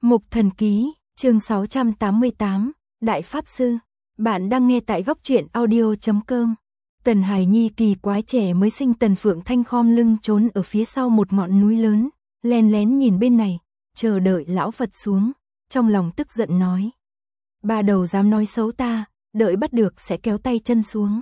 Mục Thần Ký, chương 688, Đại Pháp Sư. Bạn đang nghe tại góc truyện audio.com. Tần Hải Nhi kỳ quái trẻ mới sinh Tần Phượng Thanh khom lưng trốn ở phía sau một ngọn núi lớn, len lén nhìn bên này, chờ đợi lão Phật xuống, trong lòng tức giận nói. Ba đầu dám nói xấu ta, đợi bắt được sẽ kéo tay chân xuống.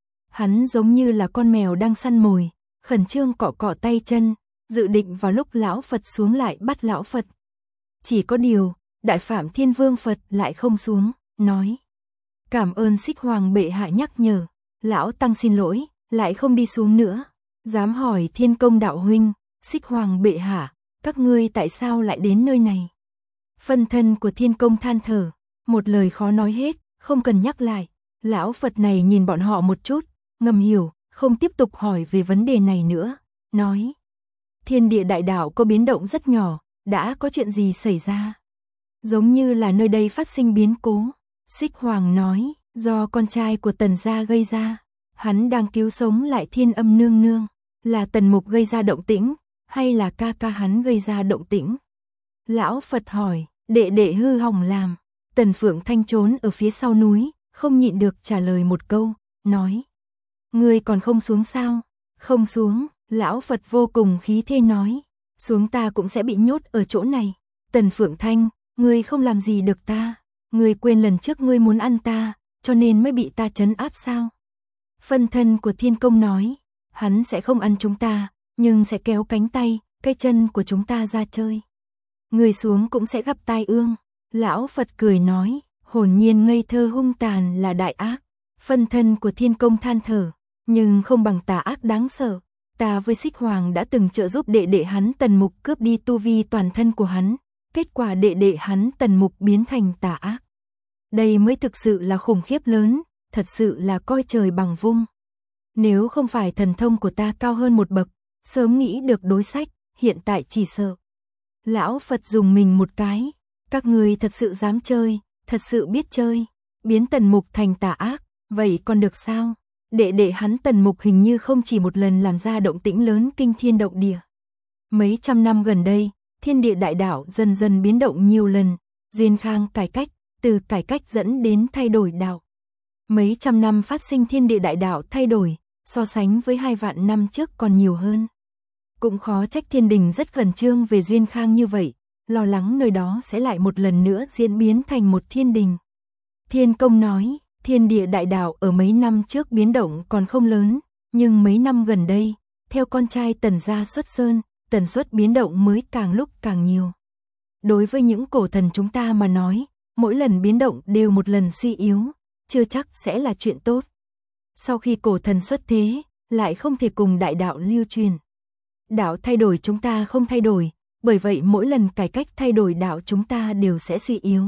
Hắn giống như là con mèo đang săn mồi, khẩn trương cọ cọ tay chân, dự định vào lúc lão Phật xuống lại bắt lão Phật. Chỉ có điều, Đại Phạm Thiên Vương Phật lại không xuống, nói. Cảm ơn Xích Hoàng bệ hạ nhắc nhở, lão tăng xin lỗi, lại không đi xuống nữa. Dám hỏi Thiên Công đạo huynh, Xích Hoàng bệ hạ, các ngươi tại sao lại đến nơi này? Phân thân của Thiên Công than thở, một lời khó nói hết, không cần nhắc lại. Lão Phật này nhìn bọn họ một chút, ngầm hiểu, không tiếp tục hỏi về vấn đề này nữa, nói. Thiên địa đại đạo có biến động rất nhỏ, đã có chuyện gì xảy ra? Giống như là nơi đây phát sinh biến cố. Xích Hoàng nói, do con trai của Tần gia gây ra. Hắn đang cứu sống lại Thiên Âm nương nương. Là Tần Mục gây ra động tĩnh, hay là ca ca hắn gây ra động tĩnh? Lão Phật hỏi, đệ đệ hư hỏng làm. Tần Phượng Thanh trốn ở phía sau núi, không nhịn được trả lời một câu, nói. Ngươi còn không xuống sao? Không xuống, lão Phật vô cùng khí thế nói. Xuống ta cũng sẽ bị nhốt ở chỗ này. Tần Phượng Thanh, ngươi không làm gì được ta. Ngươi quên lần trước ngươi muốn ăn ta, cho nên mới bị ta trấn áp sao? Phân thân của Thiên Công nói, hắn sẽ không ăn chúng ta, nhưng sẽ kéo cánh tay, cái chân của chúng ta ra chơi. Ngươi xuống cũng sẽ gặp tai ương. Lão Phật cười nói, hồn nhiên ngây thơ hung tàn là đại ác. Phân thân của Thiên Công than thở, nhưng không bằng tà ác đáng sợ. Ta với Xích Hoàng đã từng trợ giúp đệ đệ hắn Tần Mục cướp đi tu vi toàn thân của hắn, kết quả đệ đệ hắn Tần Mục biến thành tà ác. Đây mới thực sự là khủng khiếp lớn, thật sự là coi trời bằng vung. Nếu không phải thần thông của ta cao hơn một bậc, sớm nghĩ được đối sách, hiện tại chỉ sợ. Lão Phật dùng mình một cái, các người thật sự dám chơi, thật sự biết chơi, biến Tần Mục thành tà ác, vậy còn được sao? Đệ đệ hắn Tần Mục hình như không chỉ một lần làm ra động tĩnh lớn kinh thiên động địa. Mấy trăm năm gần đây, thiên địa đại đạo dần dần biến động nhiều lần, Duyên Khang cải cách, từ cải cách dẫn đến thay đổi đạo. Mấy trăm năm phát sinh thiên địa đại đạo thay đổi, so sánh với 2 vạn năm trước còn nhiều hơn. Cũng khó trách thiên đình rất khẩn trương về Duyên Khang như vậy, lo lắng nơi đó sẽ lại một lần nữa diễn biến thành một thiên đình. Thiên Công nói, thiên địa đại đạo ở mấy năm trước biến động còn không lớn, nhưng mấy năm gần đây, theo con trai Tần gia xuất sơn, tần suất biến động mới càng lúc càng nhiều. Đối với những cổ thần chúng ta mà nói, mỗi lần biến động đều một lần suy yếu, chưa chắc sẽ là chuyện tốt. Sau khi cổ thần xuất thế, lại không thể cùng đại đạo lưu truyền. Đạo thay đổi chúng ta không thay đổi, bởi vậy mỗi lần cải cách thay đổi đạo chúng ta đều sẽ suy yếu.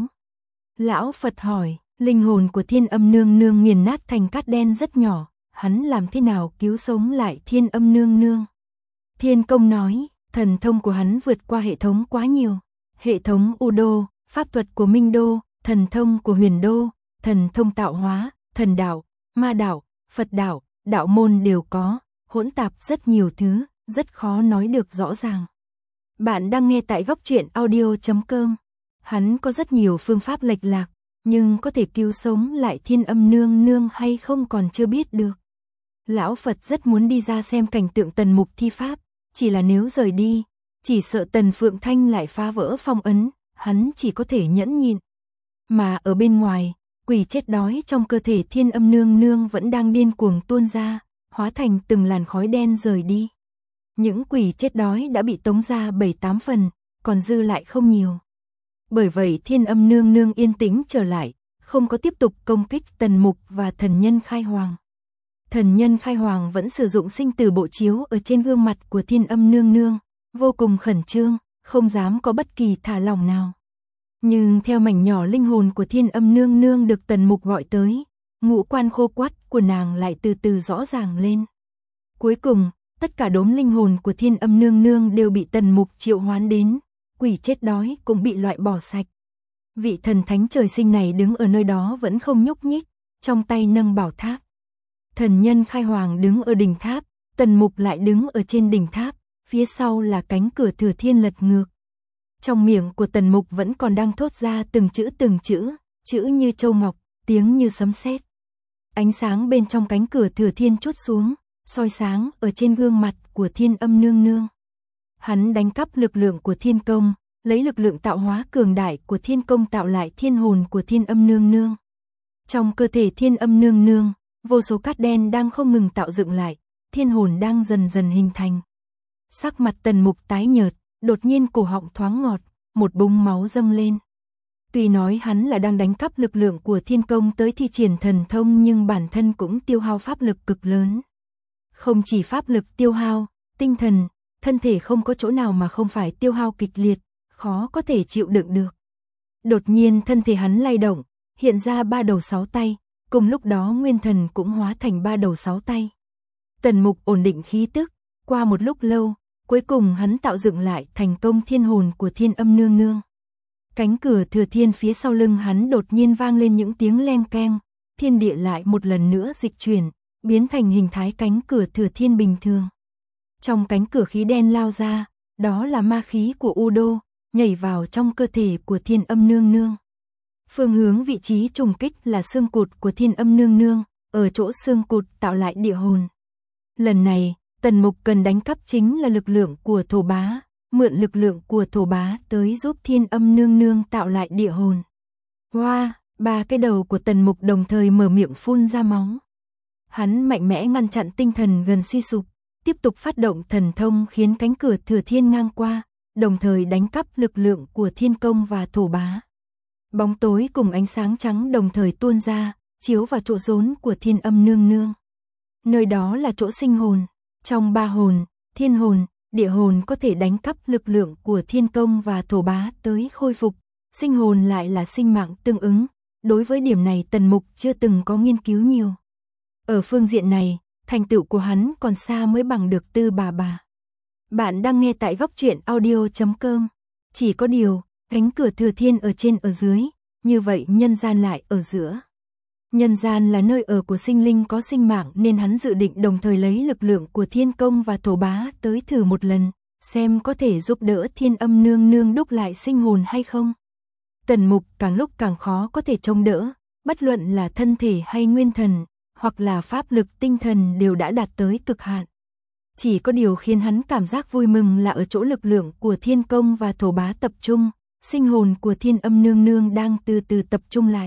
Lão Phật hỏi, linh hồn của Thiên Âm nương nương nghiền nát thành cát đen rất nhỏ, hắn làm thế nào cứu sống lại Thiên Âm nương nương? Thiên Công nói, thần thông của hắn vượt qua hệ thống quá nhiều. Hệ thống U Đô, pháp thuật của Minh Đô, thần thông của Huyền Đô, thần thông tạo hóa, thần đạo, ma đạo, Phật đạo, đạo môn đều có, hỗn tạp rất nhiều thứ, rất khó nói được rõ ràng. Bạn đang nghe tại góc truyện audio.com. Hắn có rất nhiều phương pháp lệch lạc, nhưng có thể cứu sống lại Thiên Âm nương nương hay không còn chưa biết được. Lão Phật rất muốn đi ra xem cảnh tượng Tần Mục thi pháp, chỉ là nếu rời đi, chỉ sợ Tần Phượng Thanh lại phá vỡ phong ấn, hắn chỉ có thể nhẫn nhịn. Mà ở bên ngoài, quỷ chết đói trong cơ thể Thiên Âm nương nương vẫn đang điên cuồng tuôn ra, hóa thành từng làn khói đen rời đi. Những quỷ chết đói đã bị tống ra 7-8 phần, còn dư lại không nhiều. Bởi vậy Thiên Âm nương nương yên tĩnh trở lại, không có tiếp tục công kích Tần Mục và thần nhân Khai Hoàng. Thần nhân Khai Hoàng vẫn sử dụng sinh tử bộ chiếu ở trên gương mặt của Thiên Âm nương nương, vô cùng khẩn trương, không dám có bất kỳ thả lỏng nào. Nhưng theo mảnh nhỏ linh hồn của Thiên Âm nương nương được Tần Mục gọi tới, ngũ quan khô quắt của nàng lại từ từ rõ ràng lên. Cuối cùng, tất cả đốm linh hồn của Thiên Âm nương nương đều bị Tần Mục triệu hoán đến, quỷ chết đói cũng bị loại bỏ sạch. Vị thần thánh trời sinh này đứng ở nơi đó vẫn không nhúc nhích, trong tay nâng bảo tháp. Thần nhân Khai Hoàng đứng ở đỉnh tháp, Tần Mục lại đứng ở trên đỉnh tháp, phía sau là cánh cửa Thừa Thiên lật ngược. Trong miệng của Tần Mục vẫn còn đang thốt ra từng chữ, chữ như châu ngọc, tiếng như sấm sét. Ánh sáng bên trong cánh cửa Thừa Thiên chút xuống, soi sáng ở trên gương mặt của Thiên Âm Nương Nương. Hắn đánh cắp lực lượng của Thiên Công, lấy lực lượng tạo hóa cường đại của Thiên Công tạo lại thiên hồn của Thiên Âm Nương Nương. Trong cơ thể Thiên Âm Nương Nương, vô số cát đen đang không ngừng tạo dựng lại, thiên hồn đang dần dần hình thành. Sắc mặt Tần Mục tái nhợt, đột nhiên cổ họng thoáng ngọt, một búng máu dâng lên. Tuy nói hắn là đang đánh cắp lực lượng của Thiên Công tới thi triển thần thông, nhưng bản thân cũng tiêu hao pháp lực cực lớn. Không chỉ pháp lực tiêu hao, tinh thần, thân thể không có chỗ nào mà không phải tiêu hao kịch liệt, khó có thể chịu đựng được. Đột nhiên thân thể hắn lay động, hiện ra 3 đầu 6 tay, cùng lúc đó nguyên thần cũng hóa thành 3 đầu 6 tay. Tần Mục ổn định khí tức, qua một lúc lâu, cuối cùng hắn tạo dựng lại thành công thiên hồn của Thiên Âm Nương Nương. Cánh cửa Thừa Thiên phía sau lưng hắn đột nhiên vang lên những tiếng leng keng, thiên địa lại một lần nữa dịch chuyển, biến thành hình thái cánh cửa Thừa Thiên bình thường. Trong cánh cửa khí đen lao ra, đó là ma khí của U Đô, nhảy vào trong cơ thể của Thiên Âm Nương Nương. Phương hướng vị trí trùng kích là xương cụt của Thiên Âm Nương Nương, ở chỗ xương cụt tạo lại địa hồn. Lần này, Tần Mục cần đánh cắp chính là lực lượng của Thổ Bá, mượn lực lượng của Thổ Bá tới giúp Thiên Âm Nương Nương tạo lại địa hồn. Hoa, 3 cái đầu của Tần Mục đồng thời mở miệng phun ra máu. Hắn mạnh mẽ ngăn chặn tinh thần gần suy sụp, tiếp tục phát động thần thông khiến cánh cửa Thừa Thiên ngang qua, đồng thời đánh cắp lực lượng của Thiên Công và Thổ Bá. Bóng tối cùng ánh sáng trắng đồng thời tuôn ra, chiếu vào chỗ rốn của Thiên Âm Nương Nương. Nơi đó là chỗ sinh hồn, trong 3 hồn, thiên hồn, địa hồn có thể đánh cắp lực lượng của Thiên Công và Thổ Bá tới khôi phục, sinh hồn lại là sinh mạng tương ứng. Đối với điểm này Tần Mục chưa từng có nghiên cứu nhiều. Ở phương diện này, thành tựu của hắn còn xa mới bằng được Tư bà. Bạn đang nghe tại goctruyện.audio.com. Chỉ có điều, cánh cửa Thừa Thiên ở trên ở dưới, như vậy nhân gian lại ở giữa. Nhân gian là nơi ở của sinh linh có sinh mạng, nên hắn dự định đồng thời lấy lực lượng của Thiên Công và Thổ Bá tới thử một lần, xem có thể giúp đỡ Thiên Âm Nương Nương đúc lại sinh hồn hay không. Tần Mục càng lúc càng khó có thể chống đỡ, bất luận là thân thể hay nguyên thần, hoặc là pháp lực tinh thần đều đã đạt tới cực hạn. Chỉ có điều khiến hắn cảm giác vui mừng là ở chỗ lực lượng của Thiên Công và Thổ Bá tập trung, sinh hồn của Thiên Âm Nương Nương đang từ từ tập trung lại.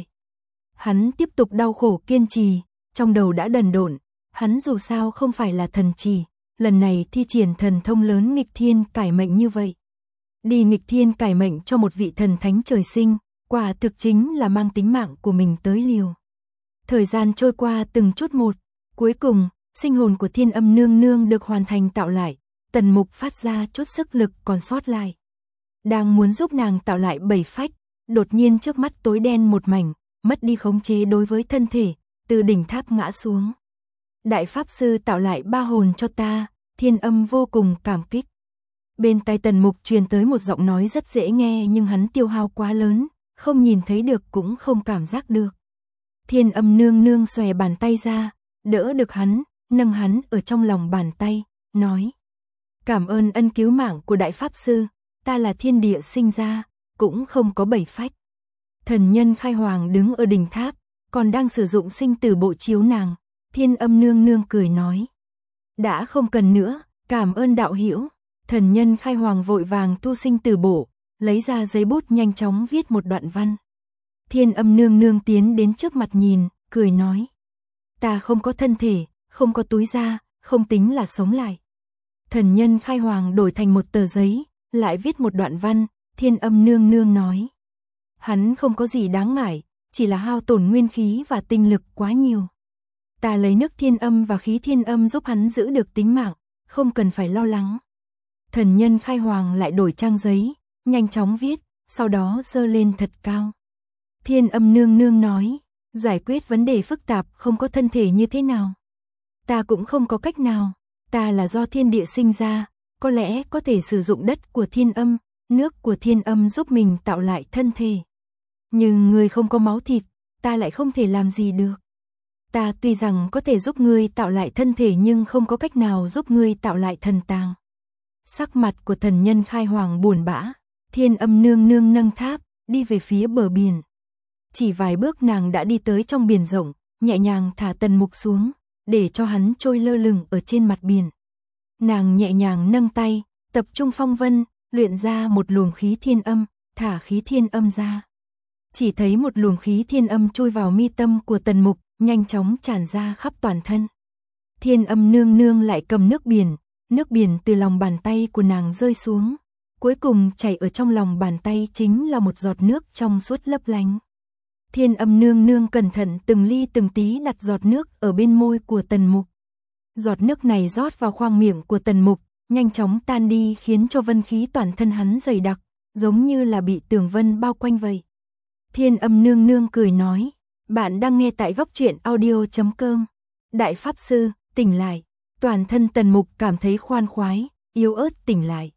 Hắn tiếp tục đau khổ kiên trì, trong đầu đã đần độn, hắn dù sao không phải là thần chỉ, lần này thi triển thần thông lớn nghịch thiên cải mệnh như vậy. Đi nghịch thiên cải mệnh cho một vị thần thánh trời sinh, quả thực chính là mang tính mạng của mình tới liều. Thời gian trôi qua từng chút một, cuối cùng, sinh hồn của Thiên Âm Nương Nương được hoàn thành tạo lại, Tần Mục phát ra chút sức lực còn sót lại. Đang muốn giúp nàng tạo lại 7 phách, đột nhiên trước mắt tối đen một mảnh, mất đi khống chế đối với thân thể, từ đỉnh tháp ngã xuống. Đại Pháp Sư tạo lại 3 hồn cho ta, Thiên Âm vô cùng cảm kích. Bên tai Tần Mục truyền tới một giọng nói rất dễ nghe, nhưng hắn tiêu hao quá lớn, không nhìn thấy được cũng không cảm giác được. Thiên Âm Nương Nương xòe bàn tay ra, đỡ được hắn, nâng hắn ở trong lòng bàn tay, nói: cảm ơn ân cứu mạng của Đại Pháp Sư, ta là thiên địa sinh ra, cũng không có 7 phách. Thần nhân Khai Hoàng đứng ở đỉnh tháp, còn đang sử dụng sinh tử bộ chiếu nàng. Thiên Âm Nương Nương cười nói: đã không cần nữa, cảm ơn đạo hữu. Thần nhân Khai Hoàng vội vàng thu sinh tử bộ, lấy ra giấy bút nhanh chóng viết một đoạn văn. Thiên Âm Nương Nương tiến đến trước mặt nhìn, cười nói: ta không có thân thể, không có túi da, không tính là sống lại. Thần nhân Khai Hoàng đổi thành một tờ giấy, lại viết một đoạn văn. Thiên Âm Nương Nương nói: hắn không có gì đáng ngại, chỉ là hao tổn nguyên khí và tinh lực quá nhiều. Ta lấy nước Thiên Âm và khí Thiên Âm giúp hắn giữ được tính mạng, không cần phải lo lắng. Thần nhân Khai Hoàng lại đổi trang giấy, nhanh chóng viết, sau đó giơ lên thật cao. Thiên Âm Nương Nương nói: giải quyết vấn đề phức tạp không có thân thể như thế nào. Ta cũng không có cách nào, ta là do thiên địa sinh ra, có lẽ có thể sử dụng đất của Thiên Âm, nước của Thiên Âm giúp mình tạo lại thân thể. Nhưng ngươi không có máu thịt, ta lại không thể làm gì được. Ta tuy rằng có thể giúp ngươi tạo lại thân thể nhưng không có cách nào giúp ngươi tạo lại thần tàng. Sắc mặt của thần nhân Khai Hoàng buồn bã, Thiên Âm nương nương nâng tháp, đi về phía bờ biển. Chỉ vài bước nàng đã đi tới trong biển rộng, nhẹ nhàng thả Tần Mục xuống, để cho hắn trôi lơ lửng ở trên mặt biển. Nàng nhẹ nhàng nâng tay, tập trung phong vân, luyện ra một luồng khí thiên âm, thả khí thiên âm ra. Chỉ thấy một luồng khí thiên âm chui vào mi tâm của Tần Mục, nhanh chóng tràn ra khắp toàn thân. Thiên Âm nương nương lại cầm nước biển từ lòng bàn tay của nàng rơi xuống, cuối cùng chảy ở trong lòng bàn tay chính là một giọt nước trong suốt lấp lánh. Thiên Âm nương nương cẩn thận từng ly từng tí đặt giọt nước ở bên môi của Tần Mục. Giọt nước này rót vào khoang miệng của Tần Mục, nhanh chóng tan đi khiến cho vân khí toàn thân hắn dày đặc, giống như là bị tường vân bao quanh vậy. Thiên Âm nương nương cười nói, bạn đang nghe tại góc truyện audio.com. Đại Pháp Sư, tỉnh lại. Toàn thân Tần Mục cảm thấy khoan khoái, yếu ớt tỉnh lại.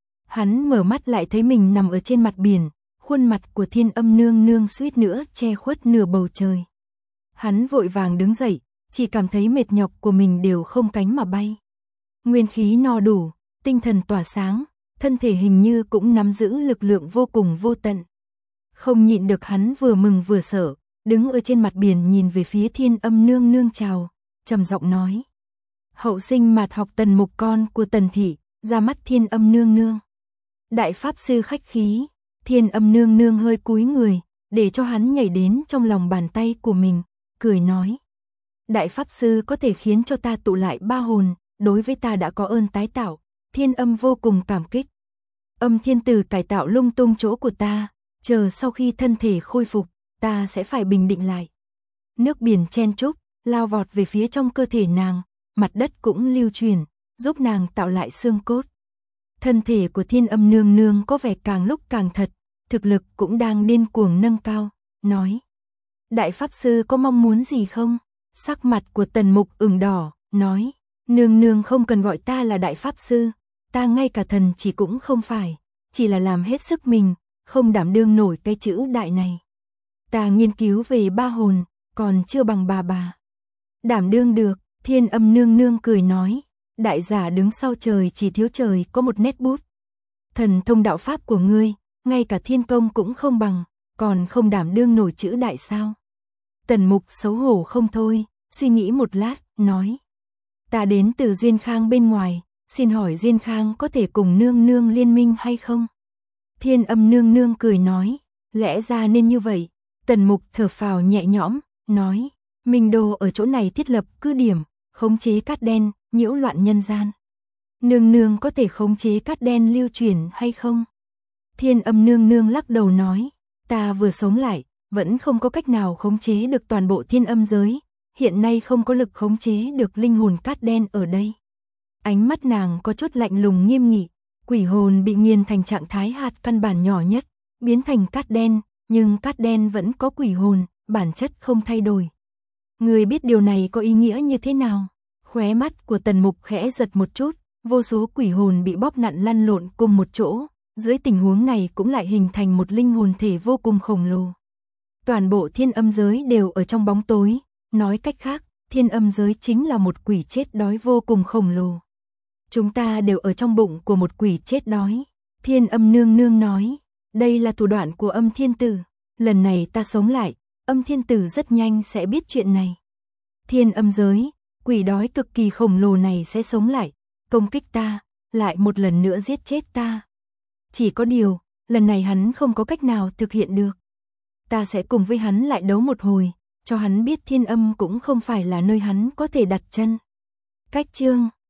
Hắn mở mắt lại thấy mình nằm ở trên mặt biển, khuôn mặt của Thiên Âm nương nương suýt nữa che khuất nửa bầu trời. Hắn vội vàng đứng dậy, chỉ cảm thấy mệt nhọc của mình đều không cánh mà bay. Nguyên khí no đủ, tinh thần tỏa sáng, thân thể hình như cũng nắm giữ lực lượng vô cùng vô tận. Không nhịn được hắn vừa mừng vừa sợ, đứng ở trên mặt biển nhìn về phía Thiên Âm nương nương chào, trầm giọng nói. Hậu sinh Mạt Học Tần Mục con của Tần thị, ra mắt Thiên Âm nương nương. Đại Pháp Sư khách khí. Thiên Âm nương nương hơi cúi người, để cho hắn nhảy đến trong lòng bàn tay của mình, cười nói. Đại Pháp Sư có thể khiến cho ta tụ lại ba hồn, đối với ta đã có ơn tái tạo, Thiên Âm vô cùng cảm kích. Âm Thiên Tử cải tạo lung tung chỗ của ta, chờ sau khi thân thể khôi phục, ta sẽ phải bình định lại. Nước biển chen chúc, lao vọt về phía trong cơ thể nàng, mặt đất cũng lưu chuyển, giúp nàng tạo lại xương cốt. Thân thể của Thiên Âm nương nương có vẻ càng lúc càng thật, thực lực cũng đang điên cuồng nâng cao, nói. Đại Pháp Sư có mong muốn gì không? Sắc mặt của Tần Mục ửng đỏ, nói. Nương nương không cần gọi ta là Đại Pháp Sư, ta ngay cả thần chỉ cũng không phải, chỉ là làm hết sức mình, không đảm đương nổi cái chữ đại này. Ta nghiên cứu về ba hồn, còn chưa bằng bà. Đảm đương được, Thiên Âm nương nương cười nói. Đại giả đứng sau trời chỉ thiếu trời có một nét bút. Thần thông đạo pháp của ngươi, ngay cả thiên công cũng không bằng, còn không đảm đương nổi chữ đại sao. Tần Mục xấu hổ không thôi, suy nghĩ một lát, nói. Ta đến từ Duyên Khang bên ngoài, xin hỏi Duyên Khang có thể cùng nương nương liên minh hay không? Thiên Âm nương nương cười nói, lẽ ra nên như vậy. Tần Mục thở phào nhẹ nhõm, nói. Minh Đô ở chỗ này thiết lập cứ điểm, khống chế cát đen, nhiễu loạn nhân gian. Nương nương có thể khống chế cát đen lưu chuyển hay không? Thiên Âm nương nương lắc đầu nói, ta vừa sống lại, vẫn không có cách nào khống chế được toàn bộ thiên âm giới, hiện nay không có lực khống chế được linh hồn cát đen ở đây. Ánh mắt nàng có chút lạnh lùng nghiêm nghị, quỷ hồn bị nghiền thành trạng thái hạt căn bản nhỏ nhất, biến thành cát đen, nhưng cát đen vẫn có quỷ hồn, bản chất không thay đổi. Người biết điều này có ý nghĩa như thế nào? Khóe mắt của Tần Mục khẽ giật một chút, vô số quỷ hồn bị bóp nặn lăn lộn cùng một chỗ, dưới tình huống này cũng lại hình thành một linh hồn thể vô cùng khổng lồ. Toàn bộ thiên âm giới đều ở trong bóng tối, nói cách khác, thiên âm giới chính là một quỷ chết đói vô cùng khổng lồ. Chúng ta đều ở trong bụng của một quỷ chết đói. Thiên Âm nương nương nói, đây là thủ đoạn của Âm Thiên Tử, lần này ta sống lại, Âm Thiên Tử rất nhanh sẽ biết chuyện này. Thiên âm giới, quỷ đói cực kỳ khổng lồ này sẽ sống lại, công kích ta, lại một lần nữa giết chết ta. Chỉ có điều, lần này hắn không có cách nào thực hiện được. Ta sẽ cùng với hắn lại đấu một hồi, cho hắn biết thiên âm cũng không phải là nơi hắn có thể đặt chân. Cách chương